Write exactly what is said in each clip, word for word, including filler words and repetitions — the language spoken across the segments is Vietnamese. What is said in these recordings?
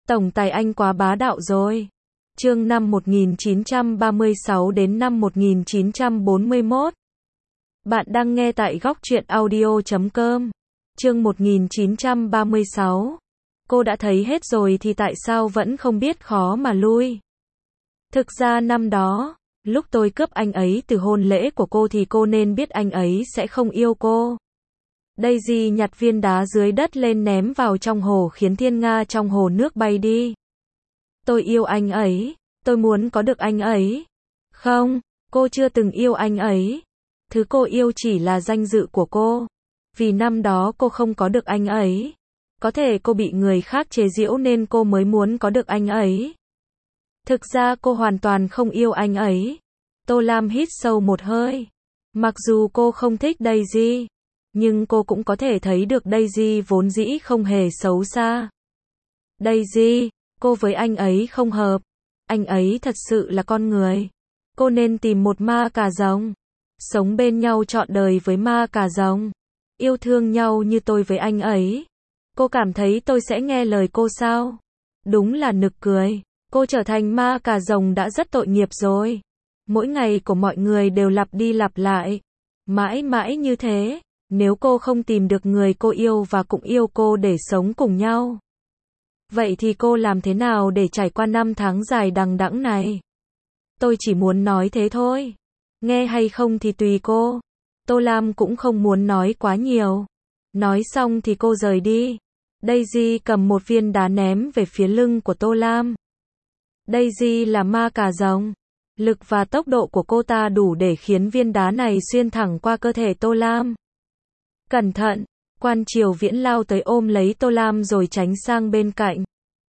Tổng tài anh quá bá đạo rồi. Chương năm một nghìn chín trăm ba mươi sáu đến năm một nghìn chín trăm bốn mươi mốt. Bạn đang nghe tại góc truyện audio chấm com. Chương một nghìn chín trăm ba mươi sáu. Cô đã thấy hết rồi thì tại sao vẫn không biết khó mà lui? Thực ra năm đó, lúc tôi cướp anh ấy từ hôn lễ của cô thì cô nên biết anh ấy sẽ không yêu cô. Daisy nhặt viên đá dưới đất lên ném vào trong hồ khiến thiên nga trong hồ nước bay đi. Tôi yêu anh ấy, tôi muốn có được anh ấy. Không, cô chưa từng yêu anh ấy. Thứ cô yêu chỉ là danh dự của cô. Vì năm đó cô không có được anh ấy. Có thể cô bị người khác chế giễu nên cô mới muốn có được anh ấy. Thực ra cô hoàn toàn không yêu anh ấy. Tô Lam hít sâu một hơi. Mặc dù cô không thích Daisy, nhưng cô cũng có thể thấy được Daisy vốn dĩ không hề xấu xa. Daisy, cô với anh ấy không hợp. Anh ấy thật sự là con người. Cô nên tìm một ma cà rồng. Sống bên nhau trọn đời với ma cà rồng. Yêu thương nhau như tôi với anh ấy. Cô cảm thấy tôi sẽ nghe lời cô sao? Đúng là nực cười. Cô trở thành ma cà rồng đã rất tội nghiệp rồi. Mỗi ngày của mọi người đều lặp đi lặp lại. Mãi mãi như thế. Nếu cô không tìm được người cô yêu và cũng yêu cô để sống cùng nhau, vậy thì cô làm thế nào để trải qua năm tháng dài đằng đẵng này? Tôi chỉ muốn nói thế thôi. Nghe hay không thì tùy cô. Tô Lam cũng không muốn nói quá nhiều. Nói xong thì cô rời đi. Daisy cầm một viên đá ném về phía lưng của Tô Lam. Daisy là ma cà rồng. Lực và tốc độ của cô ta đủ để khiến viên đá này xuyên thẳng qua cơ thể Tô Lam. Cẩn thận, Quan Triều Viễn lao tới ôm lấy Tô Lam rồi tránh sang bên cạnh.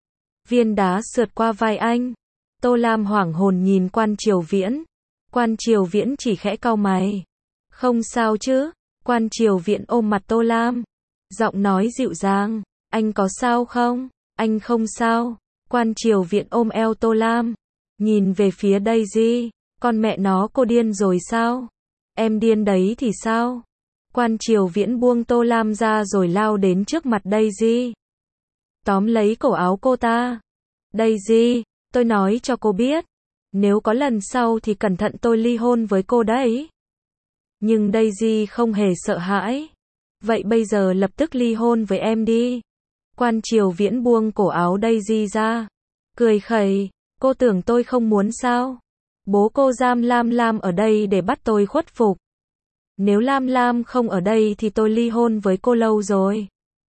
Viên đá sượt qua vai anh. Tô Lam hoảng hồn nhìn Quan Triều Viễn. Quan Triều Viễn chỉ khẽ cau mày. Không sao chứ? Quan Triều Viễn ôm mặt Tô Lam. Giọng nói dịu dàng. Anh có sao không? Anh không sao. Quan Triều Viễn ôm eo Tô Lam. Nhìn về phía Daisy. Con mẹ nó, cô điên rồi sao? Em điên đấy thì sao? Quan Triều Viễn buông Tô Lam ra rồi lao đến trước mặt Daisy. Tóm lấy cổ áo cô ta. Daisy, tôi nói cho cô biết. Nếu có lần sau thì cẩn thận tôi ly hôn với cô đấy. Nhưng Daisy không hề sợ hãi. Vậy bây giờ lập tức ly hôn với em đi. Quan Triều Viễn buông cổ áo Daisy ra. Cười khẩy, cô tưởng tôi không muốn sao? Bố cô giam Lam Lam ở đây để bắt tôi khuất phục. Nếu Lam Lam không ở đây thì tôi ly hôn với cô lâu rồi.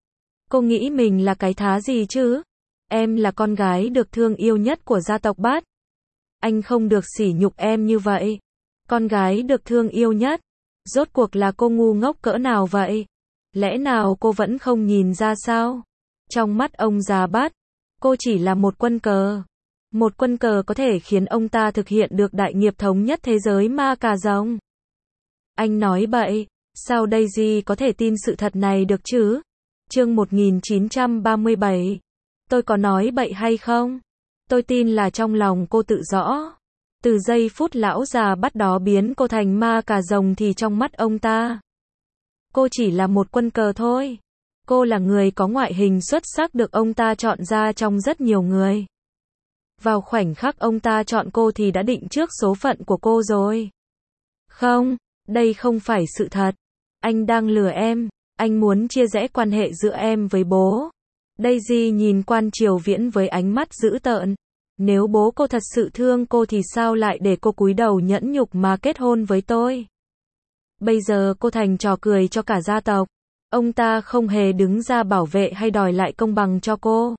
Cô nghĩ mình là cái thá gì chứ? Em là con gái được thương yêu nhất của gia tộc Bát. Anh không được sỉ nhục em như vậy. Con gái được thương yêu nhất. Rốt cuộc là cô ngu ngốc cỡ nào vậy? Lẽ nào cô vẫn không nhìn ra sao? Trong mắt ông già Bát, cô chỉ là một quân cờ. Một quân cờ có thể khiến ông ta thực hiện được đại nghiệp thống nhất thế giới ma cà rồng. Anh nói bậy, sao Daisy có thể tin sự thật này được chứ? Chương một nghìn chín trăm ba mươi bảy. Tôi có nói bậy hay không? Tôi tin là trong lòng cô tự rõ. Từ giây phút lão già Bắt đó biến cô thành ma cà rồng thì trong mắt ông ta, cô chỉ là một quân cờ thôi. Cô là người có ngoại hình xuất sắc được ông ta chọn ra trong rất nhiều người. Vào khoảnh khắc ông ta chọn cô thì đã định trước số phận của cô rồi. Không, đây không phải sự thật. Anh đang lừa em. Anh muốn chia rẽ quan hệ giữa em với bố. Daisy nhìn Quan Triều Viễn với ánh mắt dữ tợn. Nếu bố cô thật sự thương cô thì sao lại để cô cúi đầu nhẫn nhục mà kết hôn với tôi? Bây giờ cô thành trò cười cho cả gia tộc. Ông ta không hề đứng ra bảo vệ hay đòi lại công bằng cho cô.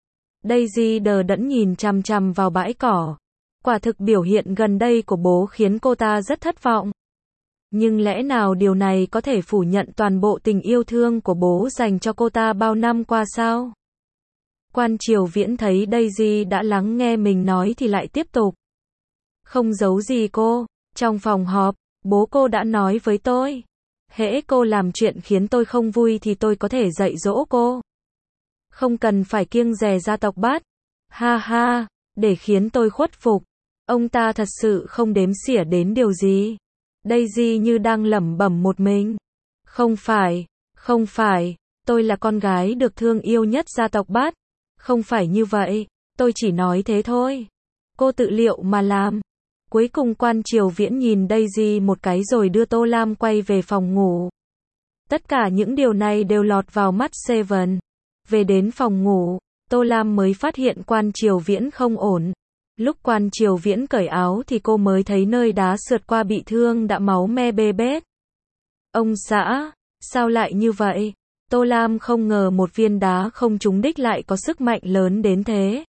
Daisy đờ đẫn nhìn chằm chằm vào bãi cỏ. Quả thực biểu hiện gần đây của bố khiến cô ta rất thất vọng. Nhưng lẽ nào điều này có thể phủ nhận toàn bộ tình yêu thương của bố dành cho cô ta bao năm qua sao? Quan Triều Viễn thấy Daisy đã lắng nghe mình nói thì lại tiếp tục. Không giấu gì cô, trong phòng họp, bố cô đã nói với tôi. Hễ cô làm chuyện khiến tôi không vui thì tôi có thể dạy dỗ cô. Không cần phải kiêng dè gia tộc Bát. Ha ha, để khiến tôi khuất phục. Ông ta thật sự không đếm xỉa đến điều gì. Daisy như đang lẩm bẩm một mình. Không phải, không phải, tôi là con gái được thương yêu nhất gia tộc Bát. Không phải như vậy, tôi chỉ nói thế thôi. Cô tự liệu mà làm. Cuối cùng Quan Triều Viễn nhìn Daisy một cái rồi đưa Tô Lam quay về phòng ngủ. Tất cả những điều này đều lọt vào mắt Seven. Về đến phòng ngủ, Tô Lam mới phát hiện Quan Triều Viễn không ổn. Lúc Quan Triều Viễn cởi áo thì cô mới thấy nơi đá sượt qua bị thương đã máu me bê bết. Ông xã, sao lại như vậy? Tô Lam không ngờ một viên đá không trúng đích lại có sức mạnh lớn đến thế.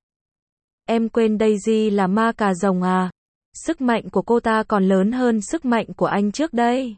Em quên Daisy là ma cà rồng à? Sức mạnh của cô ta còn lớn hơn sức mạnh của anh trước đây.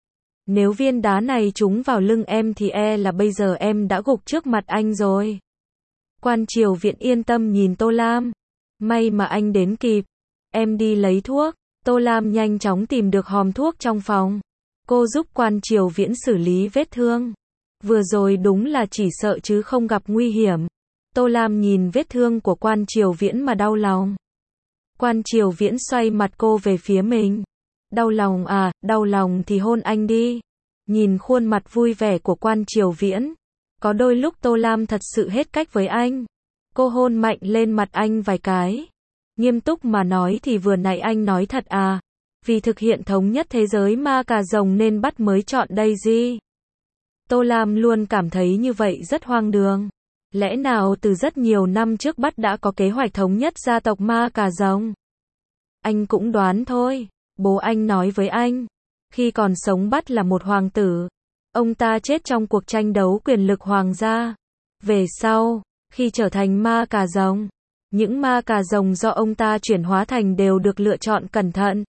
Nếu viên đá này trúng vào lưng em thì e là bây giờ em đã gục trước mặt anh rồi. Quan Triều Viễn yên tâm nhìn Tô Lam. May mà anh đến kịp. Em đi lấy thuốc. Tô Lam nhanh chóng tìm được hòm thuốc trong phòng. Cô giúp Quan Triều Viễn xử lý vết thương. Vừa rồi đúng là chỉ sợ chứ không gặp nguy hiểm. Tô Lam nhìn vết thương của Quan Triều Viễn mà đau lòng. Quan Triều Viễn xoay mặt cô về phía mình. Đau lòng à, đau lòng thì hôn anh đi. Nhìn khuôn mặt vui vẻ của Quan Triều Viễn. Có đôi lúc Tô Lam thật sự hết cách với anh. Cô hôn mạnh lên mặt anh vài cái. Nghiêm túc mà nói thì vừa nãy anh nói thật à. Vì thực hiện thống nhất thế giới ma cà rồng nên bắt mới chọn Daisy. Tô Lam luôn cảm thấy như vậy rất hoang đường. Lẽ nào từ rất nhiều năm trước bắt đã có kế hoạch thống nhất gia tộc ma cà rồng? Anh cũng đoán thôi. Bố anh nói với anh. Khi còn sống bắt là một hoàng tử. Ông ta chết trong cuộc tranh đấu quyền lực hoàng gia. Về sau, khi trở thành ma cà rồng, những ma cà rồng do ông ta chuyển hóa thành đều được lựa chọn cẩn thận.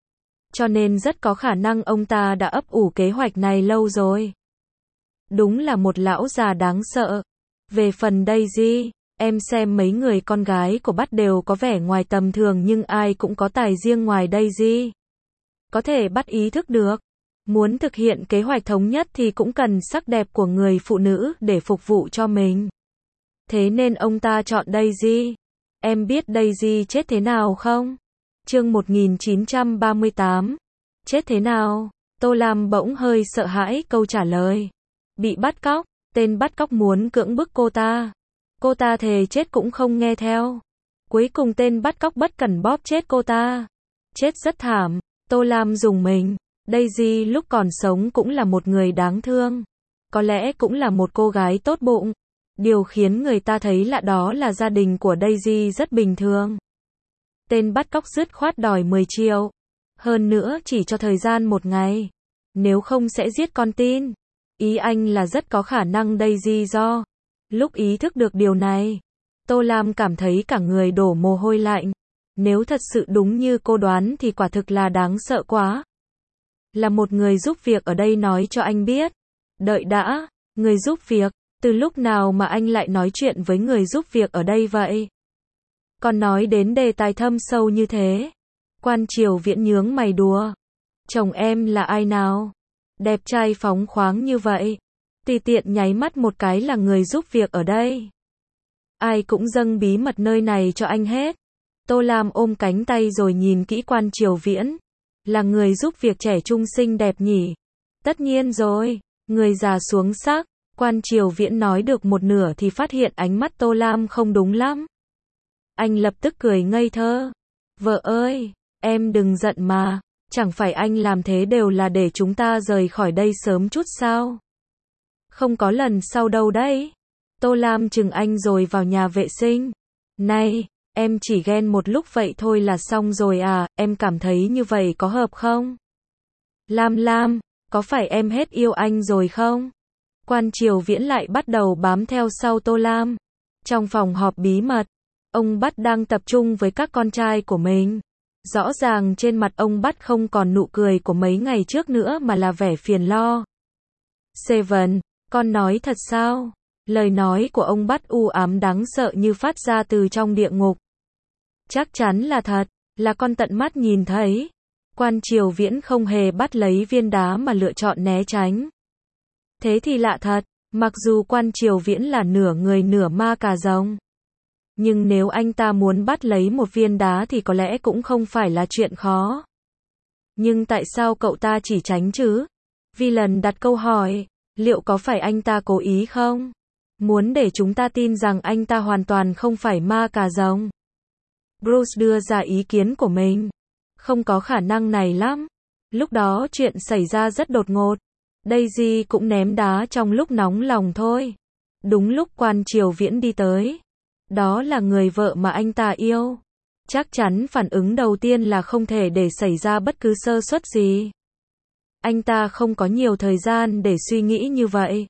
Cho nên rất có khả năng ông ta đã ấp ủ kế hoạch này lâu rồi. Đúng là một lão già đáng sợ. Về phần Daisy, em xem mấy người con gái của bắt đều có vẻ ngoài tầm thường nhưng ai cũng có tài riêng ngoài Daisy. Có thể bắt ý thức được. Muốn thực hiện kế hoạch thống nhất thì cũng cần sắc đẹp của người phụ nữ để phục vụ cho mình. Thế nên ông ta chọn Daisy. Em biết Daisy chết thế nào không? Chương một nghìn chín trăm ba mươi tám. Chết thế nào? Tô Lam bỗng hơi sợ hãi câu trả lời. Bị bắt cóc, tên bắt cóc muốn cưỡng bức cô ta. Cô ta thề chết cũng không nghe theo. Cuối cùng tên bắt cóc bất cẩn bóp chết cô ta. Chết rất thảm. Tô Lam rùng mình. Daisy lúc còn sống cũng là một người đáng thương. Có lẽ cũng là một cô gái tốt bụng. Điều khiến người ta thấy lạ đó là gia đình của Daisy rất bình thường. Tên bắt cóc dứt khoát đòi mười triệu. Hơn nữa chỉ cho thời gian một ngày. Nếu không sẽ giết con tin. Ý anh là rất có khả năng Daisy do. Lúc ý thức được điều này, Tô Lam cảm thấy cả người đổ mồ hôi lạnh. Nếu thật sự đúng như cô đoán thì quả thực là đáng sợ quá. Là một người giúp việc ở đây nói cho anh biết. Đợi đã, người giúp việc, từ lúc nào mà anh lại nói chuyện với người giúp việc ở đây vậy? Còn nói đến đề tài thâm sâu như thế. Quan Triều Viễn nhướng mày đùa. Chồng em là ai nào? Đẹp trai phóng khoáng như vậy. Tùy tiện nháy mắt một cái là người giúp việc ở đây. Ai cũng dâng bí mật nơi này cho anh hết. Tô Lam ôm cánh tay rồi nhìn kỹ Quan Triều Viễn. Là người giúp việc trẻ trung xinh đẹp nhỉ? Tất nhiên rồi. Người già xuống sắc. Quan Triều Viễn nói được một nửa thì phát hiện ánh mắt Tô Lam không đúng lắm. Anh lập tức cười ngây thơ. Vợ ơi, em đừng giận mà. Chẳng phải anh làm thế đều là để chúng ta rời khỏi đây sớm chút sao? Không có lần sau đâu đấy. Tô Lam chừng anh rồi vào nhà vệ sinh. Này, em chỉ ghen một lúc vậy thôi là xong rồi à, em cảm thấy như vậy có hợp không? Lam Lam, có phải em hết yêu anh rồi không? Quan Triều Viễn lại bắt đầu bám theo sau Tô Lam. Trong phòng họp bí mật, ông Bắt đang tập trung với các con trai của mình. Rõ ràng trên mặt ông Bắt không còn nụ cười của mấy ngày trước nữa mà là vẻ phiền lo. Seven, con nói thật sao? Lời nói của ông Bắt u ám đáng sợ như phát ra từ trong địa ngục. Chắc chắn là thật, là con tận mắt nhìn thấy. Quan Triều Viễn không hề bắt lấy viên đá mà lựa chọn né tránh. Thế thì lạ thật, mặc dù Quan Triều Viễn là nửa người nửa ma cà rồng. Nhưng nếu anh ta muốn bắt lấy một viên đá thì có lẽ cũng không phải là chuyện khó. Nhưng tại sao cậu ta chỉ tránh chứ? Vi lần đặt câu hỏi, liệu có phải anh ta cố ý không? Muốn để chúng ta tin rằng anh ta hoàn toàn không phải ma cà rồng. Bruce đưa ra ý kiến của mình. Không có khả năng này lắm. Lúc đó chuyện xảy ra rất đột ngột. Daisy cũng ném đá trong lúc nóng lòng thôi. Đúng lúc Quan Triều Viễn đi tới. Đó là người vợ mà anh ta yêu. Chắc chắn phản ứng đầu tiên là không thể để xảy ra bất cứ sơ suất gì. Anh ta không có nhiều thời gian để suy nghĩ như vậy.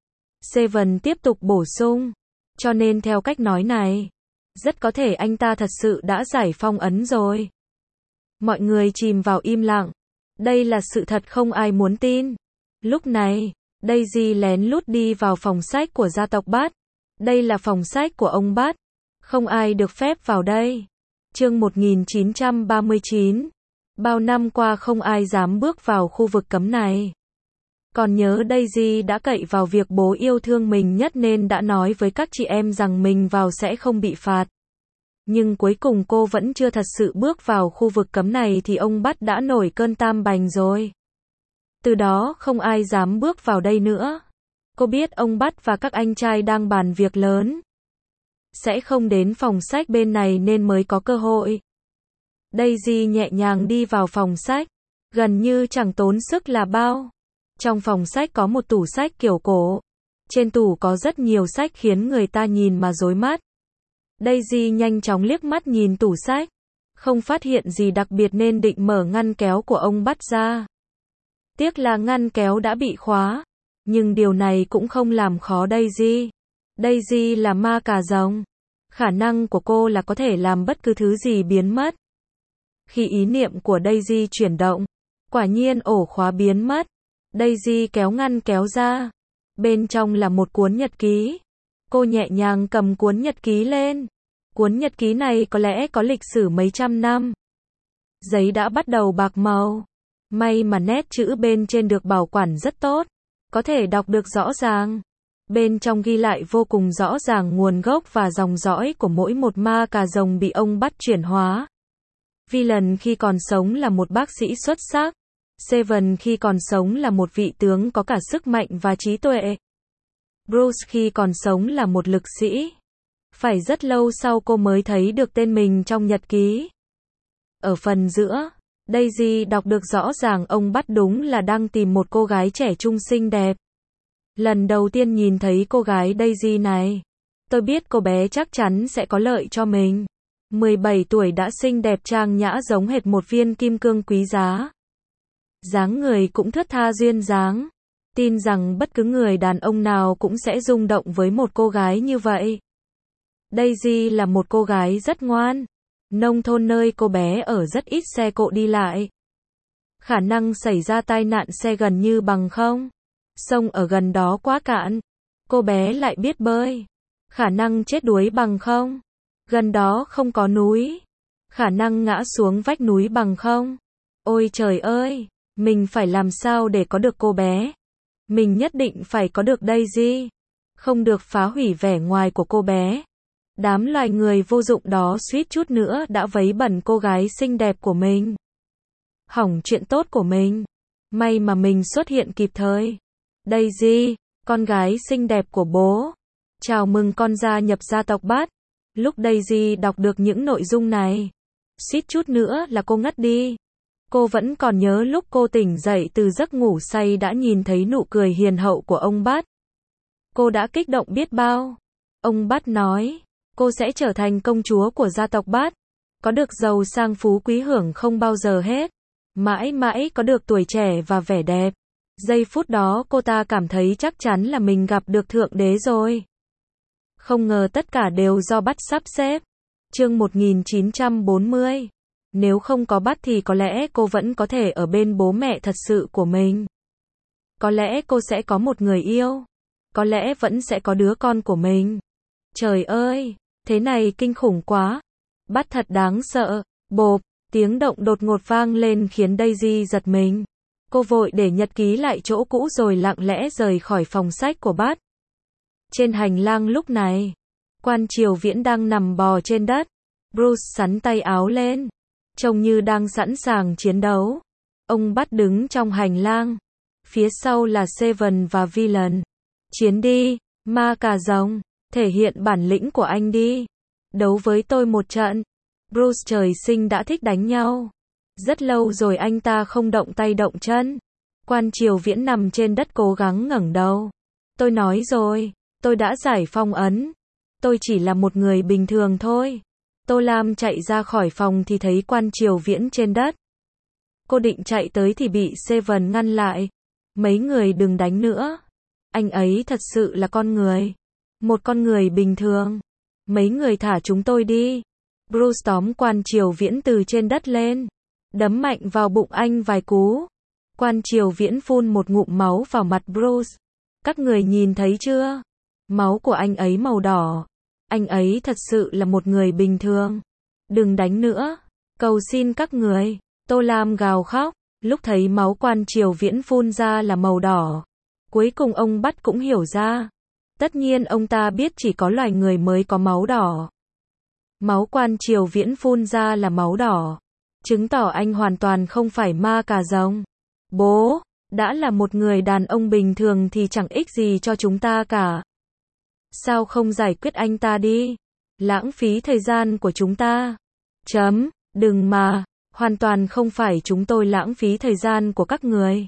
Seven tiếp tục bổ sung. Cho nên theo cách nói này, rất có thể anh ta thật sự đã giải phong ấn rồi. Mọi người chìm vào im lặng. Đây là sự thật không ai muốn tin. Lúc này, Daisy lén lút đi vào phòng sách của gia tộc Bát. Đây là phòng sách của ông Bát. Không ai được phép vào đây. Chương một nghìn chín trăm ba mươi chín. Bao năm qua không ai dám bước vào khu vực cấm này. Còn nhớ Daisy đã cậy vào việc bố yêu thương mình nhất nên đã nói với các chị em rằng mình vào sẽ không bị phạt. Nhưng cuối cùng cô vẫn chưa thật sự bước vào khu vực cấm này thì ông Bát đã nổi cơn tam bành rồi. Từ đó không ai dám bước vào đây nữa. Cô biết ông Bát và các anh trai đang bàn việc lớn. Sẽ không đến phòng sách bên này nên mới có cơ hội. Daisy nhẹ nhàng đi vào phòng sách. Gần như chẳng tốn sức là bao. Trong phòng sách có một tủ sách kiểu cổ. Trên tủ có rất nhiều sách khiến người ta nhìn mà rối mắt. Daisy nhanh chóng liếc mắt nhìn tủ sách. Không phát hiện gì đặc biệt nên định mở ngăn kéo của ông Bát ra. Tiếc là ngăn kéo đã bị khóa. Nhưng điều này cũng không làm khó Daisy. Daisy là ma cà rồng. Khả năng của cô là có thể làm bất cứ thứ gì biến mất. Khi ý niệm của Daisy chuyển động, quả nhiên ổ khóa biến mất. Daisy kéo ngăn kéo ra. Bên trong là một cuốn nhật ký. Cô nhẹ nhàng cầm cuốn nhật ký lên. Cuốn nhật ký này có lẽ có lịch sử mấy trăm năm. Giấy đã bắt đầu bạc màu. May mà nét chữ bên trên được bảo quản rất tốt. Có thể đọc được rõ ràng. Bên trong ghi lại vô cùng rõ ràng nguồn gốc và dòng dõi của mỗi một ma cà rồng bị ông bắt chuyển hóa. Villain khi còn sống là một bác sĩ xuất sắc. Seven khi còn sống là một vị tướng có cả sức mạnh và trí tuệ. Bruce khi còn sống là một lực sĩ. Phải rất lâu sau cô mới thấy được tên mình trong nhật ký. Ở phần giữa, Daisy đọc được rõ ràng ông bắt đúng là đang tìm một cô gái trẻ trung xinh đẹp. Lần đầu tiên nhìn thấy cô gái Daisy này, tôi biết cô bé chắc chắn sẽ có lợi cho mình. mười bảy tuổi đã xinh đẹp trang nhã giống hệt một viên kim cương quý giá. Dáng người cũng thướt tha duyên dáng. Tin rằng bất cứ người đàn ông nào cũng sẽ rung động với một cô gái như vậy. Daisy là một cô gái rất ngoan. Nông thôn nơi cô bé ở rất ít xe cộ đi lại. Khả năng xảy ra tai nạn xe gần như bằng không. Sông ở gần đó quá cạn. Cô bé lại biết bơi. Khả năng chết đuối bằng không. Gần đó không có núi. Khả năng ngã xuống vách núi bằng không. Ôi trời ơi, mình phải làm sao để có được cô bé. Mình nhất định phải có được Daisy. Không được phá hủy vẻ ngoài của cô bé. Đám loài người vô dụng đó suýt chút nữa đã vấy bẩn cô gái xinh đẹp của mình. Hỏng chuyện tốt của mình. May mà mình xuất hiện kịp thời. Daisy, con gái xinh đẹp của bố. Chào mừng con gia nhập gia tộc Bát. Lúc Daisy đọc được những nội dung này, suýt chút nữa là cô ngất đi. Cô vẫn còn nhớ lúc cô tỉnh dậy từ giấc ngủ say đã nhìn thấy nụ cười hiền hậu của ông Bát. Cô đã kích động biết bao. Ông Bát nói, cô sẽ trở thành công chúa của gia tộc Bát. Có được giàu sang phú quý hưởng không bao giờ hết. Mãi mãi có được tuổi trẻ và vẻ đẹp. Giây phút đó cô ta cảm thấy chắc chắn là mình gặp được Thượng Đế rồi. Không ngờ tất cả đều do Bát sắp xếp. Chương một nghìn chín trăm bốn mươi. Nếu không có Bát thì có lẽ cô vẫn có thể ở bên bố mẹ thật sự của mình. Có lẽ cô sẽ có một người yêu. Có lẽ vẫn sẽ có đứa con của mình. Trời ơi, thế này kinh khủng quá. Bát thật đáng sợ. Bộp, tiếng động đột ngột vang lên khiến Daisy giật mình. Cô vội để nhật ký lại chỗ cũ rồi lặng lẽ rời khỏi phòng sách của Bát. Trên hành lang lúc này, Quan Triều Viễn đang nằm bò trên đất. Bruce xắn tay áo lên, trông như đang sẵn sàng chiến đấu. Ông Bát đứng trong hành lang. Phía sau là Seven và Villain. Chiến đi, Ma cà rồng, thể hiện bản lĩnh của anh đi. Đấu với tôi một trận. Bruce trời sinh đã thích đánh nhau. Rất lâu rồi anh ta không động tay động chân. Quan Triều Viễn nằm trên đất cố gắng ngẩng đầu. Tôi nói rồi, tôi đã giải phong ấn. Tôi chỉ là một người bình thường thôi. Tô Lam chạy ra khỏi phòng thì thấy Quan Triều Viễn trên đất. Cô định chạy tới thì bị Seven ngăn lại. Mấy người đừng đánh nữa. Anh ấy thật sự là con người. Một con người bình thường. Mấy người thả chúng tôi đi. Bruce tóm Quan Triều Viễn từ trên đất lên. Đấm mạnh vào bụng anh vài cú. Quan Triều Viễn phun một ngụm máu vào mặt Bruce. Các người nhìn thấy chưa? Máu của anh ấy màu đỏ. Anh ấy thật sự là một người bình thường. Đừng đánh nữa. Cầu xin các người. Tô Lam gào khóc. Lúc thấy máu Quan Triều Viễn phun ra là màu đỏ. Cuối cùng ông bắt cũng hiểu ra. Tất nhiên ông ta biết chỉ có loài người mới có máu đỏ. Máu Quan Triều Viễn phun ra là máu đỏ. Chứng tỏ anh hoàn toàn không phải ma cà rồng. Bố, đã là một người đàn ông bình thường thì chẳng ích gì cho chúng ta cả. Sao không giải quyết anh ta đi? Lãng phí thời gian của chúng ta. Chấm, đừng mà, hoàn toàn không phải chúng tôi lãng phí thời gian của các người.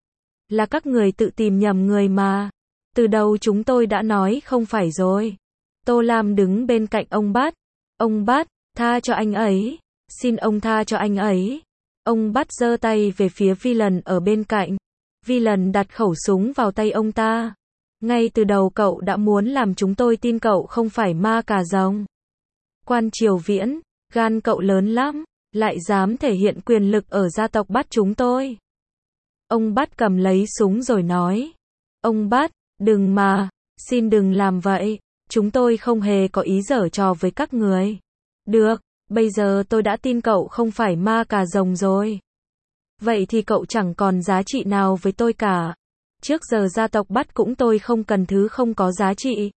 Là các người tự tìm nhầm người mà. Từ đầu chúng tôi đã nói không phải rồi. Tô Lam đứng bên cạnh ông Bát. Ông Bát, tha cho anh ấy. Xin ông tha cho anh ấy. Ông Bát giơ tay về phía Villain ở bên cạnh. Villain đặt khẩu súng vào tay ông ta. Ngay từ đầu cậu đã muốn làm chúng tôi tin cậu không phải ma cà rồng. Quan Triều Viễn, gan cậu lớn lắm, lại dám thể hiện quyền lực ở gia tộc Bát chúng tôi. Ông Bát cầm lấy súng rồi nói. Ông Bát, đừng mà, xin đừng làm vậy, chúng tôi không hề có ý giở trò với các người. Được, bây giờ tôi đã tin cậu không phải ma cà rồng rồi. Vậy thì cậu chẳng còn giá trị nào với tôi cả. Trước giờ gia tộc Bát cũng tôi không cần thứ không có giá trị.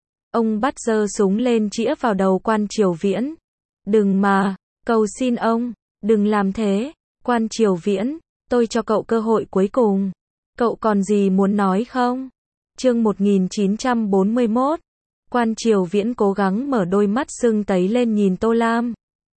Ông Bát giơ súng lên chĩa vào đầu Quan Triều Viễn. Đừng mà, cầu xin ông, đừng làm thế. Quan Triều Viễn, tôi cho cậu cơ hội cuối cùng. Cậu còn gì muốn nói không? Chương một nghìn chín trăm bốn mươi mốt. Quan Triều Viễn cố gắng mở đôi mắt sưng tấy lên nhìn Tô Lam.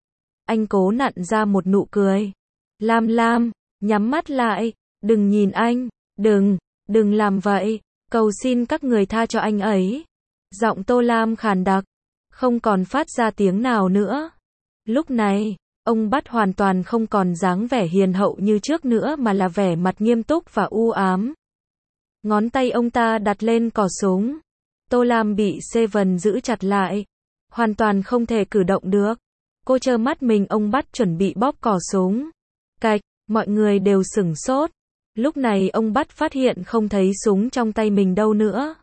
Anh cố nặn ra một nụ cười. Lam Lam, nhắm mắt lại, đừng nhìn anh, đừng, đừng làm vậy, cầu xin các người tha cho anh ấy. Giọng Tô Lam khàn đặc, không còn phát ra tiếng nào nữa. Lúc này, ông Bát hoàn toàn không còn dáng vẻ hiền hậu như trước nữa mà là vẻ mặt nghiêm túc và u ám. Ngón tay ông ta đặt lên cò súng. Tô Lam bị Seven giữ chặt lại, hoàn toàn không thể cử động được. Cô trơ mắt mình ông Bát chuẩn bị bóp cò súng. Cạch, mọi người đều sửng sốt. Lúc này ông Bát phát hiện không thấy súng trong tay mình đâu nữa.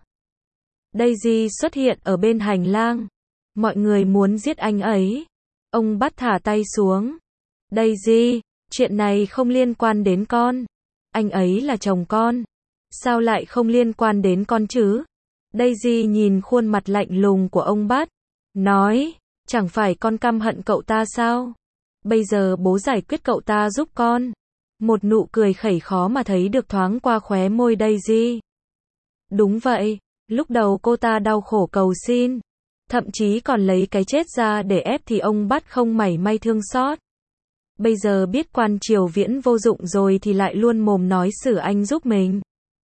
Daisy xuất hiện ở bên hành lang. Mọi người muốn giết anh ấy. Ông Bát thả tay xuống. Daisy, chuyện này không liên quan đến con. Anh ấy là chồng con. Sao lại không liên quan đến con chứ? Daisy nhìn khuôn mặt lạnh lùng của ông Bát. Nói, chẳng phải con căm hận cậu ta sao? Bây giờ bố giải quyết cậu ta giúp con. Một nụ cười khẩy khó mà thấy được thoáng qua khóe môi Daisy. Đúng vậy, lúc đầu cô ta đau khổ cầu xin. Thậm chí còn lấy cái chết ra để ép thì ông Bát không mảy may thương xót. Bây giờ biết Quan Triều Viễn vô dụng rồi thì lại luôn mồm nói xử anh giúp mình.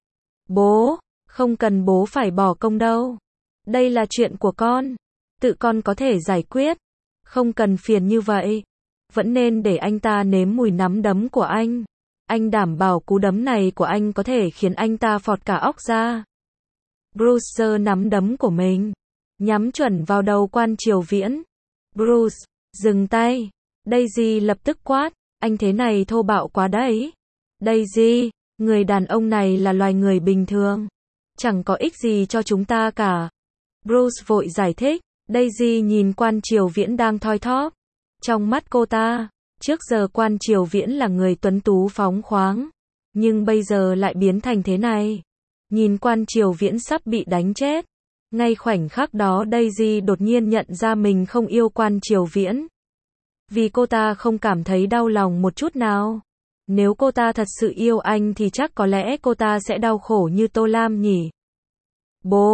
Bố, không cần bố phải bỏ công đâu. Đây là chuyện của con. Tự con có thể giải quyết. Không cần phiền như vậy. Vẫn nên để anh ta nếm mùi nắm đấm của anh. Anh đảm bảo cú đấm này của anh có thể khiến anh ta phọt cả óc ra. Bruce giơ nắm đấm của mình, nhắm chuẩn vào đầu Quan Triều Viễn. Bruce, dừng tay. Daisy lập tức quát, anh thế này thô bạo quá đấy. Daisy, người đàn ông này là loài người bình thường. Chẳng có ích gì cho chúng ta cả. Bruce vội giải thích. Daisy nhìn Quan Triều Viễn đang thoi thóp. Trong mắt cô ta, trước giờ Quan Triều Viễn là người tuấn tú phóng khoáng. Nhưng bây giờ lại biến thành thế này. Nhìn Quan Triều Viễn sắp bị đánh chết. Ngay khoảnh khắc đó Daisy đột nhiên nhận ra mình không yêu Quan Triều Viễn. Vì cô ta không cảm thấy đau lòng một chút nào. Nếu cô ta thật sự yêu anh thì chắc có lẽ cô ta sẽ đau khổ như Tô Lam nhỉ. Bố,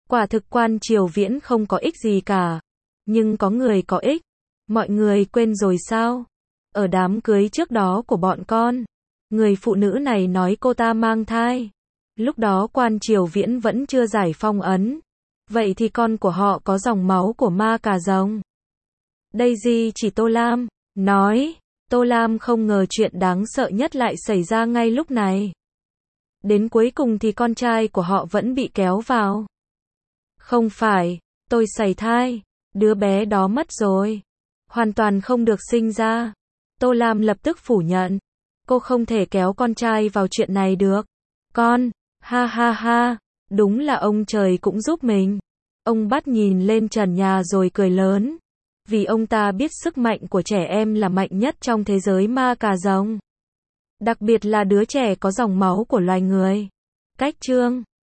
Quả thực Quan Triều Viễn không có ích gì cả. Nhưng có người có ích. Mọi người quên rồi sao? Ở đám cưới trước đó của bọn con, người phụ nữ này nói cô ta mang thai. Lúc đó Quan Triều Viễn vẫn chưa giải phong ấn. Vậy thì con của họ có dòng máu của ma cà rồng. Daisy chỉ Tô Lam, nói. Tô Lam không ngờ chuyện đáng sợ nhất lại xảy ra ngay lúc này. Đến cuối cùng thì con trai của họ vẫn bị kéo vào. Không phải, tôi sảy thai. Đứa bé đó mất rồi. Hoàn toàn không được sinh ra. Tô Lam lập tức phủ nhận. Cô không thể kéo con trai vào chuyện này được. Con, ha ha ha, đúng là ông trời cũng giúp mình. Ông bắt nhìn lên trần nhà rồi cười lớn. Vì ông ta biết sức mạnh của trẻ em là mạnh nhất trong thế giới ma cà rồng. Đặc biệt là đứa trẻ có dòng máu của loài người. Cách chương